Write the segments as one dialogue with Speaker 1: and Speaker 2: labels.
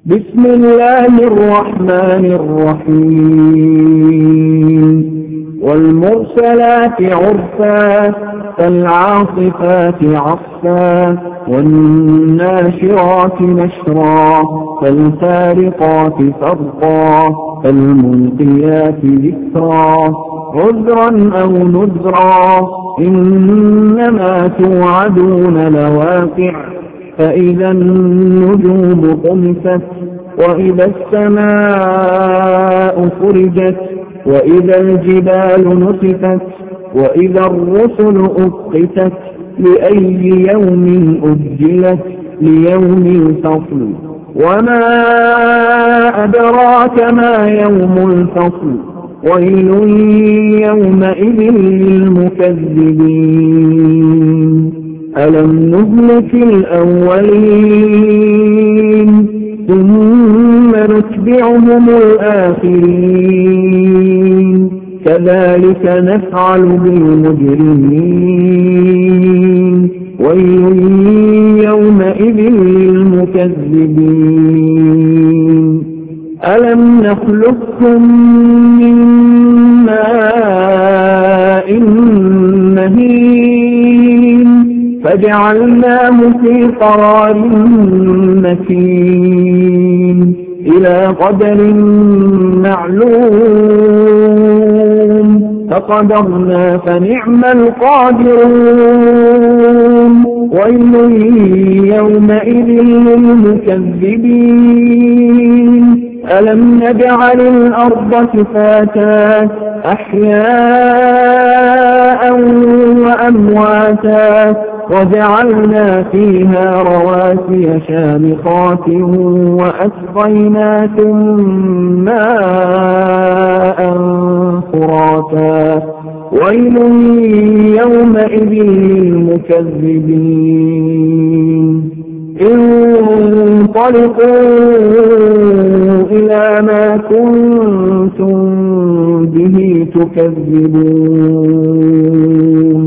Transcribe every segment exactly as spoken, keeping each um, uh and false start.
Speaker 1: بسم الله الرحمن الرحيم والمرسلات عرفا فالعاصفات عصفا والناشرات نشرا فالفارقات فرقا فالملقيات ذكرا عذرا أو نذرا إنما توعدون لواقع فإذا النجوم طمست وإذا السماء فرجت وإذا الجبال نصفت وإذا الرسل أقتت لأي يوم أجلت ليوم الفصل وما أدراك ما يوم الفصل ويل يومئذ للمكذبين ألم نهلك الأولين ثم نتبعهم الآخرين كذلك نفعل بالمجرمين ويل يومئذ للمكذبين ألم نخلقكم من ماء مهين فجعلناه في قرار مكين إلى قدر معلوم فقدرنا فنعم القادرون ويل يومئذ للمكذبين ألم نجعل الأرض كفاتا أحياء وأمواتا وجعلنا فيها رواسي شامخات وأسقيناكم ماء فراتا ويل يومئذ للمكذبين انطلقوا إلى ما كنتم به تكذبون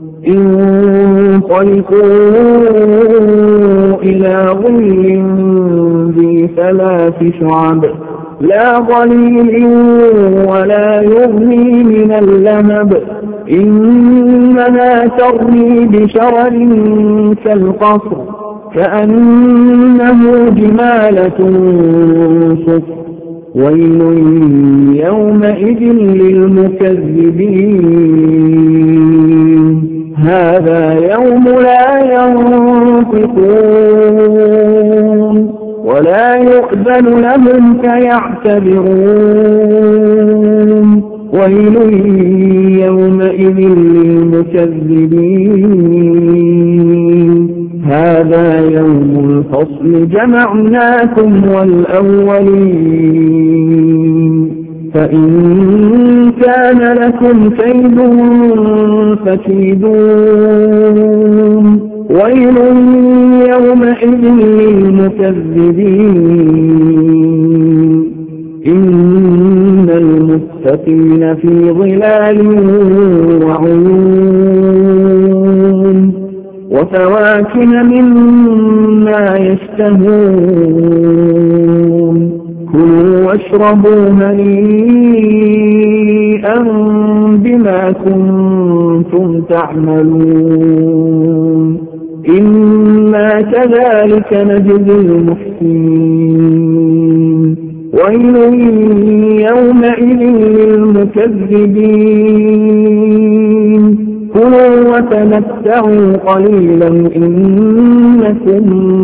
Speaker 1: انطلقوا إلى ظل ذي ثلاث شعب لا ظليل ولا يغني من اللهب إنها ترمي بشرر كالقصر كأنه جمالة صفر ويل يومئذ للمكذبين هذا يوم لا ينطقون ولا يؤذن لهم فيعتذرون ويل يومئذ للمكذبين هذا يوم الفصل جمعناكم والأولين فإن كان لكم كيد فكيدون ويل يومئذ للمكذبين إن المتقين في ظلال وعيون وفواكه مما يشتهون كلوا واشربوا هنيئا بما كنتم تعملون إنا كذلك نجزي المحسنين ويل يومئذ للمكذبين كلوا وتمتعوا قليلا إنكم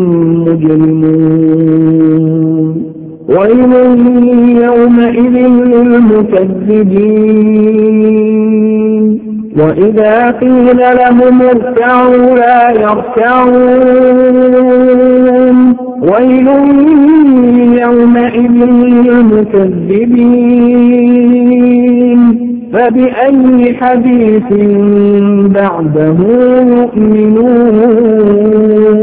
Speaker 1: مجرمون ويل يومئذ للمكذبين وإذا قيل لهم اركعوا لا يركعون ويل يومئذ للمكذبين فبأي حديث بعده يؤمنون